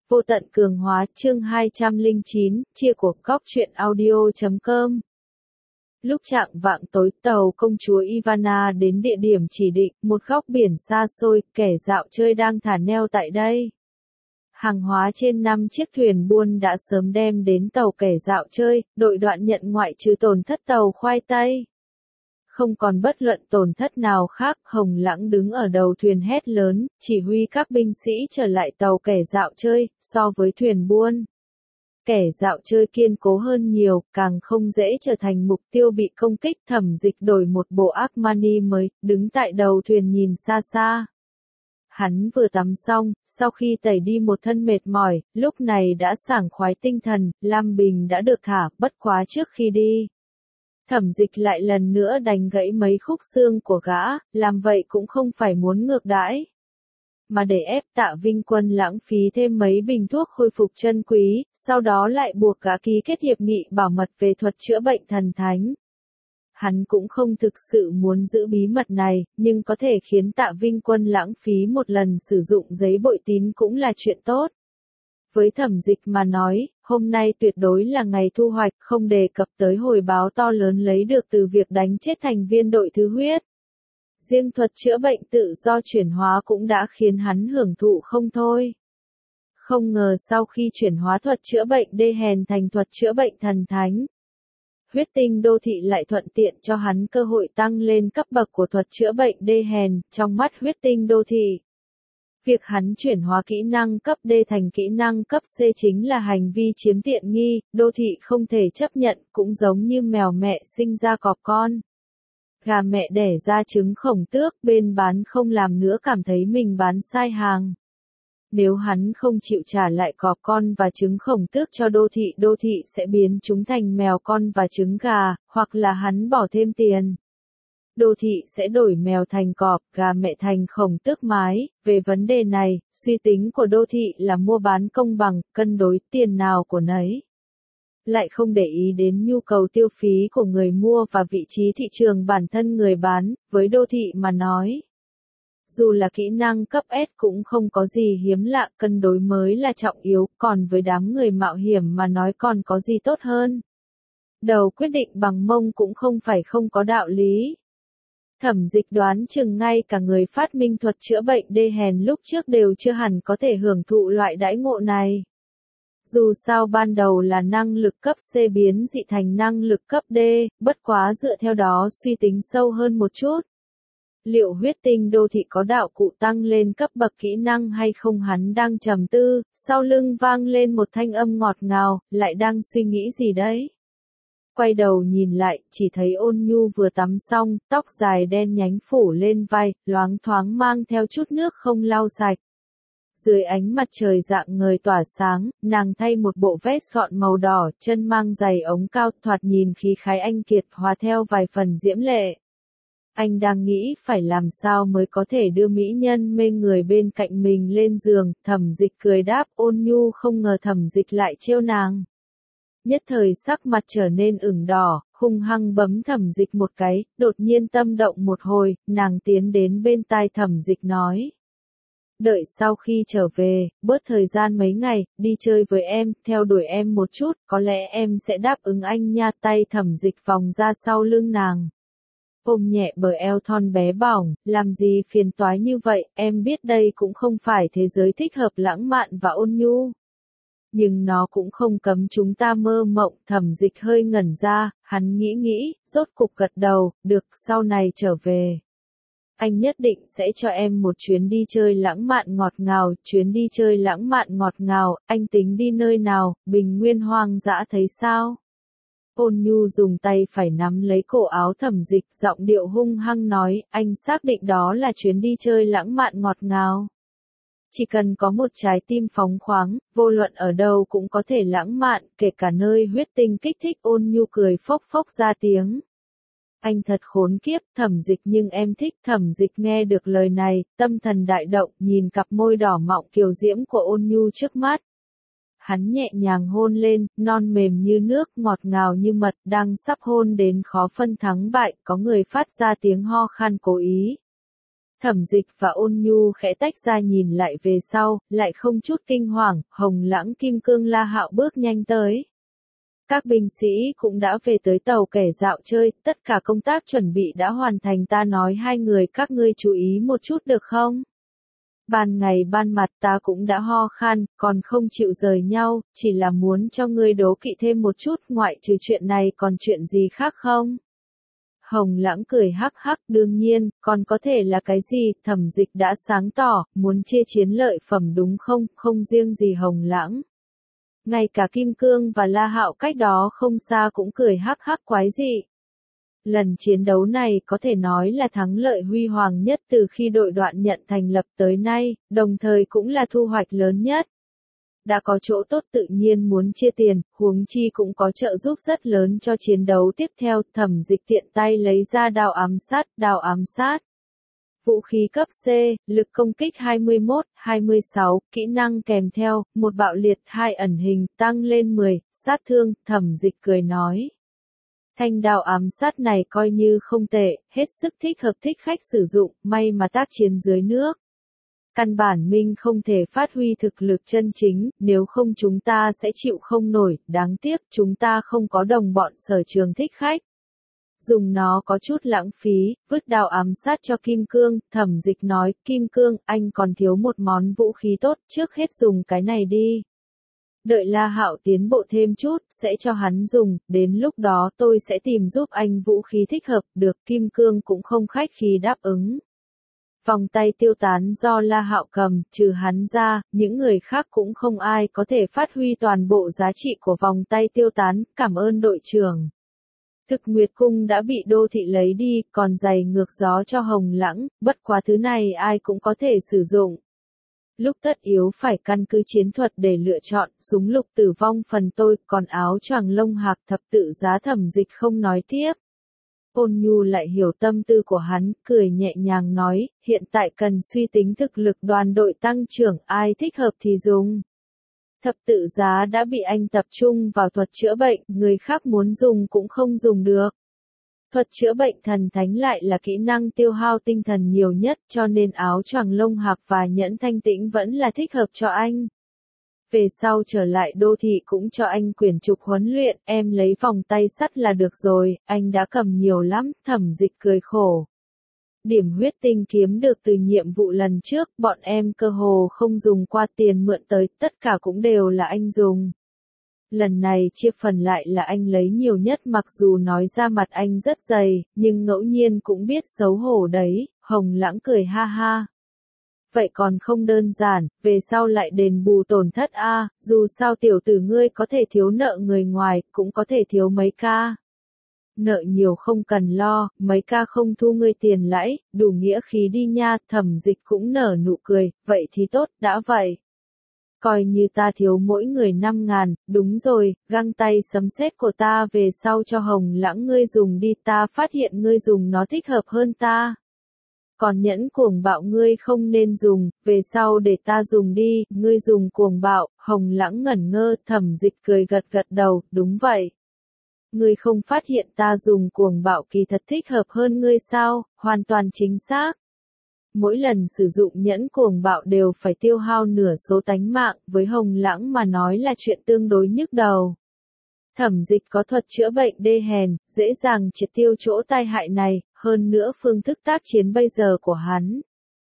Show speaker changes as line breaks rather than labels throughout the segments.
Vô tận cường hóa chương 209, chia của góc truyện audio.com. Lúc chạng vạng tối tàu công chúa Ivana đến địa điểm chỉ định, một góc biển xa xôi, kẻ dạo chơi đang thả neo tại đây. Hàng hóa trên 5 chiếc thuyền buôn đã sớm đem đến tàu kẻ dạo chơi, đội đoạn nhận ngoại trừ tổn thất tàu khoai tây. Không còn bất luận tổn thất nào khác, Hồng Lãng đứng ở đầu thuyền hét lớn, chỉ huy các binh sĩ trở lại tàu kẻ dạo chơi, so với thuyền buôn. Kẻ dạo chơi kiên cố hơn nhiều, càng không dễ trở thành mục tiêu bị công kích. Thẩm Dịch đổi một bộ Armani mới, đứng tại đầu thuyền nhìn xa xa. Hắn vừa tắm xong, sau khi tẩy đi một thân mệt mỏi, lúc này đã sảng khoái tinh thần, Lam Bình đã được thả, bất quá trước khi đi. Thẩm Dịch lại lần nữa đánh gãy mấy khúc xương của gã, làm vậy cũng không phải muốn ngược đãi, mà để ép Tạ Vinh Quân lãng phí thêm mấy bình thuốc khôi phục chân quý, sau đó lại buộc gã ký kết hiệp nghị bảo mật về thuật chữa bệnh thần thánh. Hắn cũng không thực sự muốn giữ bí mật này, nhưng có thể khiến Tạ Vinh Quân lãng phí một lần sử dụng giấy bội tín cũng là chuyện tốt. Với Thẩm Dịch mà nói, hôm nay tuyệt đối là ngày thu hoạch, không đề cập tới hồi báo to lớn lấy được từ việc đánh chết thành viên đội thứ huyết. Riêng thuật chữa bệnh tự do chuyển hóa cũng đã khiến hắn hưởng thụ không thôi. Không ngờ sau khi chuyển hóa thuật chữa bệnh đê hèn thành thuật chữa bệnh thần thánh, huyết tinh đô thị lại thuận tiện cho hắn cơ hội tăng lên cấp bậc của thuật chữa bệnh đê hèn, trong mắt huyết tinh đô thị. Việc hắn chuyển hóa kỹ năng cấp D thành kỹ năng cấp C chính là hành vi chiếm tiện nghi, đô thị không thể chấp nhận, cũng giống như mèo mẹ sinh ra cọp con. Gà mẹ đẻ ra trứng khổng tước, bên bán không làm nữa cảm thấy mình bán sai hàng. Nếu hắn không chịu trả lại cọp con và trứng khổng tước cho đô thị sẽ biến chúng thành mèo con và trứng gà, hoặc là hắn bỏ thêm tiền. Đô thị sẽ đổi mèo thành cọp, gà mẹ thành khổng tước mái. Về vấn đề này, suy tính của đô thị là mua bán công bằng, cân đối tiền nào của nấy. Lại không để ý đến nhu cầu tiêu phí của người mua và vị trí thị trường bản thân người bán, với đô thị mà nói. Dù là kỹ năng cấp S cũng không có gì hiếm lạ, cân đối mới là trọng yếu, còn với đám người mạo hiểm mà nói còn có gì tốt hơn. Đầu quyết định bằng mông cũng không phải không có đạo lý. Thẩm Dịch đoán chừng ngay cả người phát minh thuật chữa bệnh đê hèn lúc trước đều chưa hẳn có thể hưởng thụ loại đãi ngộ này. Dù sao ban đầu là năng lực cấp C biến dị thành năng lực cấp D, bất quá dựa theo đó suy tính sâu hơn một chút. Liệu huyết tinh đô thị có đạo cụ tăng lên cấp bậc kỹ năng hay không, hắn đang trầm tư, sau lưng vang lên một thanh âm ngọt ngào, lại đang suy nghĩ gì đấy. Quay đầu nhìn lại, chỉ thấy Ôn Nhu vừa tắm xong, tóc dài đen nhánh phủ lên vai, loáng thoáng mang theo chút nước không lau sạch. Dưới ánh mặt trời rạng ngời tỏa sáng, nàng thay một bộ vest gọn màu đỏ, chân mang giày ống cao, thoạt nhìn khí khái anh kiệt, hòa theo vài phần diễm lệ. Anh đang nghĩ phải làm sao mới có thể đưa mỹ nhân mê người bên cạnh mình lên giường. Thẩm Dịch cười đáp. Ôn Nhu không ngờ Thẩm Dịch lại trêu nàng. Nhất thời sắc mặt trở nên ửng đỏ, hung hăng bấm Thẩm Dịch một cái, đột nhiên tâm động một hồi, nàng tiến đến bên tai Thẩm Dịch nói. Đợi sau khi trở về, bớt thời gian mấy ngày, đi chơi với em, theo đuổi em một chút, có lẽ em sẽ đáp ứng anh nha. Tay Thẩm Dịch vòng ra sau lưng nàng, ôm nhẹ bờ eo thon bé bỏng, làm gì phiền toái như vậy, em biết đây cũng không phải thế giới thích hợp lãng mạn và ôn nhu. Nhưng nó cũng không cấm chúng ta mơ mộng. Thẩm Dịch hơi ngẩn ra, hắn nghĩ, rốt cục gật đầu, được, sau này trở về. Anh nhất định sẽ cho em một chuyến đi chơi lãng mạn ngọt ngào. Chuyến đi chơi lãng mạn ngọt ngào, anh tính đi nơi nào, bình nguyên hoang dã thấy sao? Ôn Nhu dùng tay phải nắm lấy cổ áo Thẩm Dịch, giọng điệu hung hăng nói, anh xác định đó là chuyến đi chơi lãng mạn ngọt ngào. Chỉ cần có một trái tim phóng khoáng, vô luận ở đâu cũng có thể lãng mạn, kể cả nơi huyết tinh kích thích. Ôn Nhu cười phốc phốc ra tiếng. Anh thật khốn kiếp, Thẩm Dịch, nhưng em thích. Thẩm Dịch nghe được lời này, tâm thần đại động, nhìn cặp môi đỏ mọng kiều diễm của Ôn Nhu trước mắt. Hắn nhẹ nhàng hôn lên, non mềm như nước, ngọt ngào như mật, đang sắp hôn đến khó phân thắng bại, có người phát ra tiếng ho khan cố ý. Thẩm Dịch và Ôn Nhu khẽ tách ra nhìn lại về sau, lại không chút kinh hoàng, Hồng Lãng Kim Cương La Hạo bước nhanh tới. Các binh sĩ cũng đã về tới tàu kẻ dạo chơi, tất cả công tác chuẩn bị đã hoàn thành, ta nói hai người các ngươi chú ý một chút được không? Ban ngày ban mặt ta cũng đã ho khan, còn không chịu rời nhau, chỉ là muốn cho ngươi đố kỵ thêm một chút, ngoại trừ chuyện này còn chuyện gì khác không? Hồng Lãng cười hắc hắc, đương nhiên, còn có thể là cái gì, Thẩm Dịch đã sáng tỏ, muốn chia chiến lợi phẩm đúng không, không riêng gì Hồng Lãng. Ngay cả Kim Cương và La Hạo cách đó không xa cũng cười hắc hắc quái dị. Lần chiến đấu này có thể nói là thắng lợi huy hoàng nhất từ khi đội đoạn nhận thành lập tới nay, đồng thời cũng là thu hoạch lớn nhất. Đã có chỗ tốt tự nhiên muốn chia tiền, huống chi cũng có trợ giúp rất lớn cho chiến đấu tiếp theo, Thẩm Dịch tiện tay lấy ra đao ám sát. Vũ khí cấp C, lực công kích 21, 26, kỹ năng kèm theo, một bạo liệt, hai ẩn hình, tăng lên 10, sát thương, Thẩm Dịch cười nói. Thanh đao ám sát này coi như không tệ, hết sức thích hợp thích khách sử dụng, may mà tác chiến dưới nước. Căn bản mình không thể phát huy thực lực chân chính, nếu không chúng ta sẽ chịu không nổi, đáng tiếc chúng ta không có đồng bọn sở trường thích khách. Dùng nó có chút lãng phí, vứt đao ám sát cho Kim Cương, Thẩm Dịch nói, Kim Cương, anh còn thiếu một món vũ khí tốt, trước hết dùng cái này đi. Đợi La Hạo tiến bộ thêm chút, sẽ cho hắn dùng, đến lúc đó tôi sẽ tìm giúp anh vũ khí thích hợp, được, Kim Cương cũng không khách khí đáp ứng. Vòng tay tiêu tán do La Hạo cầm, trừ hắn ra, những người khác cũng không ai có thể phát huy toàn bộ giá trị của vòng tay tiêu tán, cảm ơn đội trưởng. Thực Nguyệt Cung đã bị Đô Thị lấy đi, còn giày ngược gió cho Hồng Lãng, bất quá thứ này ai cũng có thể sử dụng. Lúc tất yếu phải căn cứ chiến thuật để lựa chọn, súng lục tử vong phần tôi, còn áo choàng lông hạc thập tự giá, Thẩm Dịch không nói tiếp. Ôn Nhu lại hiểu tâm tư của hắn, cười nhẹ nhàng nói, hiện tại cần suy tính thực lực đoàn đội tăng trưởng, ai thích hợp thì dùng. Thập tự giá đã bị anh tập trung vào thuật chữa bệnh, người khác muốn dùng cũng không dùng được. Thuật chữa bệnh thần thánh lại là kỹ năng tiêu hao tinh thần nhiều nhất, cho nên áo choàng lông hạc và nhẫn thanh tĩnh vẫn là thích hợp cho anh. Về sau trở lại đô thị cũng cho anh quyển trục huấn luyện, em lấy vòng tay sắt là được rồi, anh đã cầm nhiều lắm, Thẩm Dịch cười khổ. Điểm huyết tinh kiếm được từ nhiệm vụ lần trước, bọn em cơ hồ không dùng qua, tiền mượn tới, tất cả cũng đều là anh dùng. Lần này chia phần lại là anh lấy nhiều nhất, mặc dù nói ra mặt anh rất dày, nhưng ngẫu nhiên cũng biết xấu hổ đấy, Hồng Lãng cười ha ha. Vậy còn không đơn giản, về sau lại đền bù tổn thất a, dù sao tiểu tử ngươi có thể thiếu nợ người ngoài, cũng có thể thiếu mấy ca. Nợ nhiều không cần lo, mấy ca không thu ngươi tiền lãi, đủ nghĩa khí đi nha, Thẩm Dịch cũng nở nụ cười, vậy thì tốt, đã vậy. Coi như ta thiếu mỗi người 5.000, đúng rồi, găng tay sấm sét của ta về sau cho Hồng Lãng ngươi dùng đi, ta phát hiện ngươi dùng nó thích hợp hơn ta. Còn nhẫn cuồng bạo ngươi không nên dùng, về sau để ta dùng đi, ngươi dùng cuồng bạo, Hồng Lãng ngẩn ngơ, Thẩm Dịch cười gật gật đầu, đúng vậy. Ngươi không phát hiện ta dùng cuồng bạo kỳ thật thích hợp hơn ngươi sao, hoàn toàn chính xác. Mỗi lần sử dụng nhẫn cuồng bạo đều phải tiêu hao nửa số tánh mạng, với Hồng Lãng mà nói là chuyện tương đối nhức đầu. Thẩm Dịch có thuật chữa bệnh đê hèn, dễ dàng triệt tiêu chỗ tai hại này, hơn nữa phương thức tác chiến bây giờ của hắn.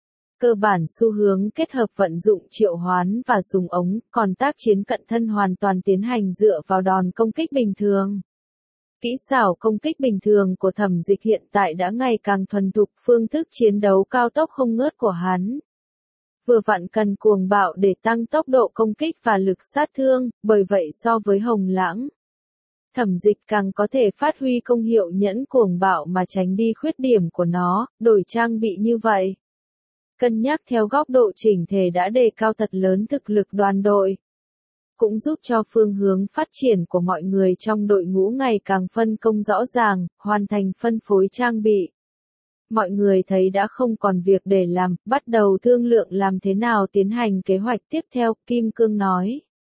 Cơ bản xu hướng kết hợp vận dụng triệu hoán và súng ống, còn tác chiến cận thân hoàn toàn tiến hành dựa vào đòn công kích bình thường. Kỹ xảo công kích bình thường của Thẩm Dịch hiện tại đã ngày càng thuần thục, phương thức chiến đấu cao tốc không ngớt của hắn. Vừa vặn cần cuồng bạo để tăng tốc độ công kích và lực sát thương, bởi vậy so với Hồng Lãng, Thẩm Dịch càng có thể phát huy công hiệu nhẫn cuồng bạo mà tránh đi khuyết điểm của nó, đổi trang bị như vậy. Cân nhắc theo góc độ chỉnh thể đã đề cao thật lớn thực lực đoàn đội. Cũng giúp cho phương hướng phát triển của mọi người trong đội ngũ ngày càng phân công rõ ràng, hoàn thành phân phối trang bị. Mọi người thấy đã không còn việc để làm, bắt đầu thương lượng làm thế nào tiến hành kế hoạch tiếp theo, Kim Cương nói.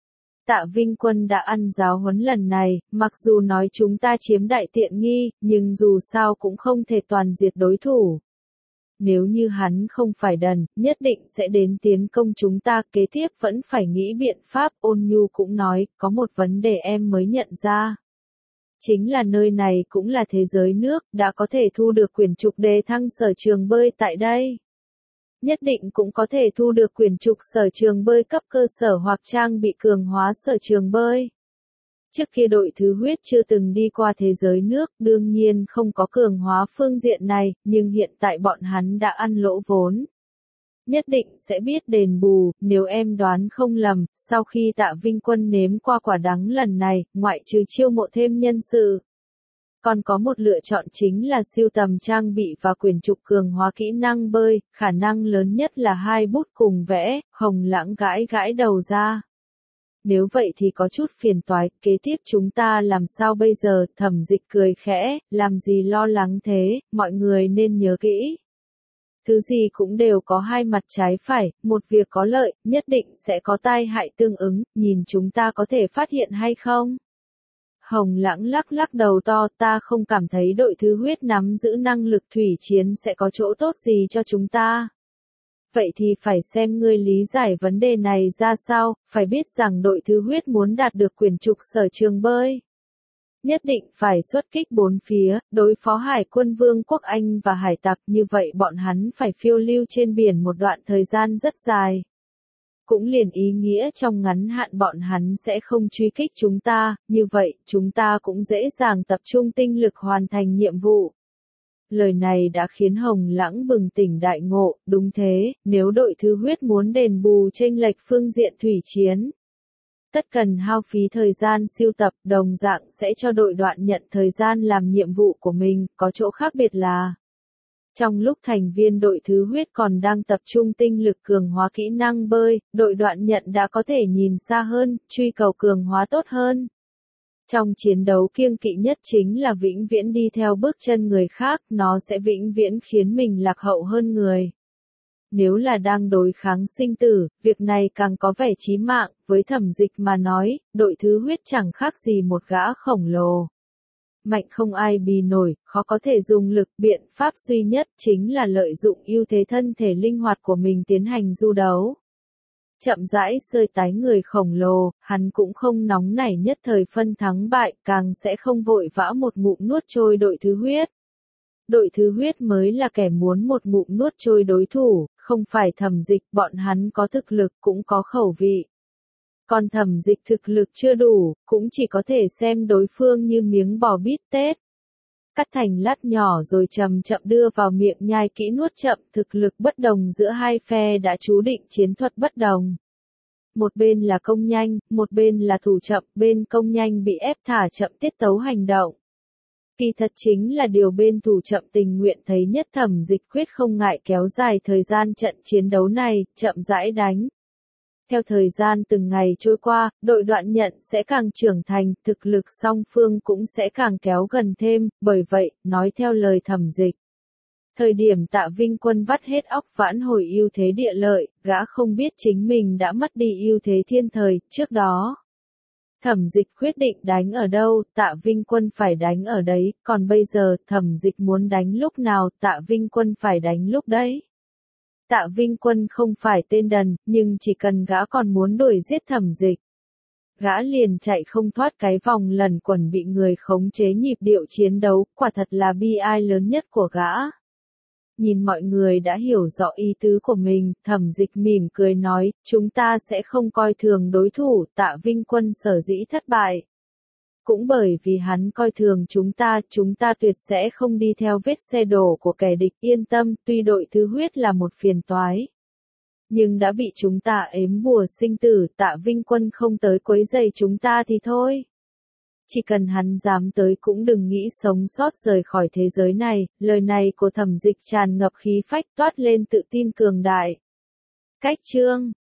Tạ Vinh Quân đã ăn giáo huấn lần này, mặc dù nói chúng ta chiếm đại tiện nghi, nhưng dù sao cũng không thể toàn diệt đối thủ. Nếu như hắn không phải đần, nhất định sẽ đến tiến công chúng ta, kế tiếp vẫn phải nghĩ biện pháp. Ôn Nhu cũng nói, có một vấn đề em mới nhận ra. Chính là nơi này cũng là thế giới nước, đã có thể thu được quyển trục đề thăng sở trường bơi tại đây. Nhất định cũng có thể thu được quyển trục sở trường bơi cấp cơ sở hoặc trang bị cường hóa sở trường bơi. Trước kia đội thứ huyết chưa từng đi qua thế giới nước, đương nhiên không có cường hóa phương diện này, nhưng hiện tại bọn hắn đã ăn lỗ vốn. Nhất định sẽ biết đền bù, nếu em đoán không lầm, sau khi Tạ Vinh Quân nếm qua quả đắng lần này, ngoại trừ chiêu mộ thêm nhân sự. Còn có một lựa chọn chính là sưu tầm trang bị và quyển trục cường hóa kỹ năng bơi, khả năng lớn nhất là 2 bút cùng vẽ. Hồng Lãng gãi gãi đầu ra. Nếu vậy thì có chút phiền toái, kế tiếp chúng ta làm sao bây giờ? Thẩm Dịch cười khẽ, làm gì lo lắng thế, mọi người nên nhớ kỹ. Thứ gì cũng đều có hai mặt trái phải, một việc có lợi, nhất định sẽ có tai hại tương ứng, nhìn chúng ta có thể phát hiện hay không? Hồng Lãng lắc lắc đầu to, ta không cảm thấy đội thứ huyết nắm giữ năng lực thủy chiến sẽ có chỗ tốt gì cho chúng ta. Vậy thì phải xem ngươi lý giải vấn đề này ra sao, phải biết rằng đội thứ huyết muốn đạt được quyển trục sở trường bơi. Nhất định phải xuất kích bốn phía, đối phó hải quân Vương quốc Anh và hải tặc, như vậy bọn hắn phải phiêu lưu trên biển một đoạn thời gian rất dài. Cũng liền ý nghĩa trong ngắn hạn bọn hắn sẽ không truy kích chúng ta, như vậy chúng ta cũng dễ dàng tập trung tinh lực hoàn thành nhiệm vụ. Lời này đã khiến Hồng Lãng bừng tỉnh đại ngộ, đúng thế, nếu đội thứ huyết muốn đền bù chênh lệch phương diện thủy chiến. Tất cần hao phí thời gian siêu tập, đồng dạng sẽ cho đội đoạn nhận thời gian làm nhiệm vụ của mình, có chỗ khác biệt là trong lúc thành viên đội thứ huyết còn đang tập trung tinh lực cường hóa kỹ năng bơi, đội đoạn nhận đã có thể nhìn xa hơn, truy cầu cường hóa tốt hơn. Trong chiến đấu kiêng kỵ nhất chính là vĩnh viễn đi theo bước chân người khác, nó sẽ vĩnh viễn khiến mình lạc hậu hơn người. Nếu là đang đối kháng sinh tử, việc này càng có vẻ chí mạng, với Thẩm Dịch mà nói, đội thứ huyết chẳng khác gì một gã khổng lồ. Mạnh không ai bì nổi, khó có thể dùng lực, biện pháp duy nhất chính là lợi dụng ưu thế thân thể linh hoạt của mình tiến hành du đấu. Chậm rãi sơi tái người khổng lồ, hắn cũng không nóng nảy nhất thời phân thắng bại, càng sẽ không vội vã một ngụm nuốt trôi đội thứ huyết. Đội thứ huyết mới là kẻ muốn một ngụm nuốt trôi đối thủ, không phải Thẩm Dịch, bọn hắn có thực lực cũng có khẩu vị. Còn Thẩm Dịch thực lực chưa đủ, cũng chỉ có thể xem đối phương như miếng bò bít tết. Cắt thành lát nhỏ rồi chậm chậm đưa vào miệng nhai kỹ nuốt chậm, thực lực bất đồng giữa hai phe đã chú định chiến thuật bất đồng. Một bên là công nhanh, một bên là thủ chậm, bên công nhanh bị ép thả chậm tiết tấu hành động. Kỳ thật chính là điều bên thủ chậm tình nguyện thấy nhất. Thẩm Dịch quyết không ngại kéo dài thời gian trận chiến đấu này, chậm rãi đánh. Theo thời gian từng ngày trôi qua, đội đoạn nhận sẽ càng trưởng thành, thực lực song phương cũng sẽ càng kéo gần thêm, bởi vậy, nói theo lời Thẩm Dịch. Thời điểm Tạ Vinh Quân vắt hết óc vãn hồi ưu thế địa lợi, gã không biết chính mình đã mất đi ưu thế thiên thời, trước đó. Thẩm Dịch quyết định đánh ở đâu, Tạ Vinh Quân phải đánh ở đấy, còn bây giờ, Thẩm Dịch muốn đánh lúc nào, Tạ Vinh Quân phải đánh lúc đấy. Tạ Vinh Quân không phải tên đần, nhưng chỉ cần gã còn muốn đuổi giết Thẩm Dịch. Gã liền chạy không thoát cái vòng lẩn quẩn bị người khống chế nhịp điệu chiến đấu, quả thật là bi ai lớn nhất của gã. Nhìn mọi người đã hiểu rõ ý tứ của mình, Thẩm Dịch mỉm cười nói, chúng ta sẽ không coi thường đối thủ. Tạ Vinh Quân sở dĩ thất bại. Cũng bởi vì hắn coi thường chúng ta tuyệt sẽ không đi theo vết xe đổ của kẻ địch, yên tâm, tuy đội thứ huyết là một phiền toái. Nhưng đã bị chúng ta ếm bùa sinh tử, Tạ Vinh Quân không tới quấy rầy chúng ta thì thôi. Chỉ cần hắn dám tới cũng đừng nghĩ sống sót rời khỏi thế giới này, lời này của Thẩm Dịch tràn ngập khí phách toát lên tự tin cường đại. Cách chương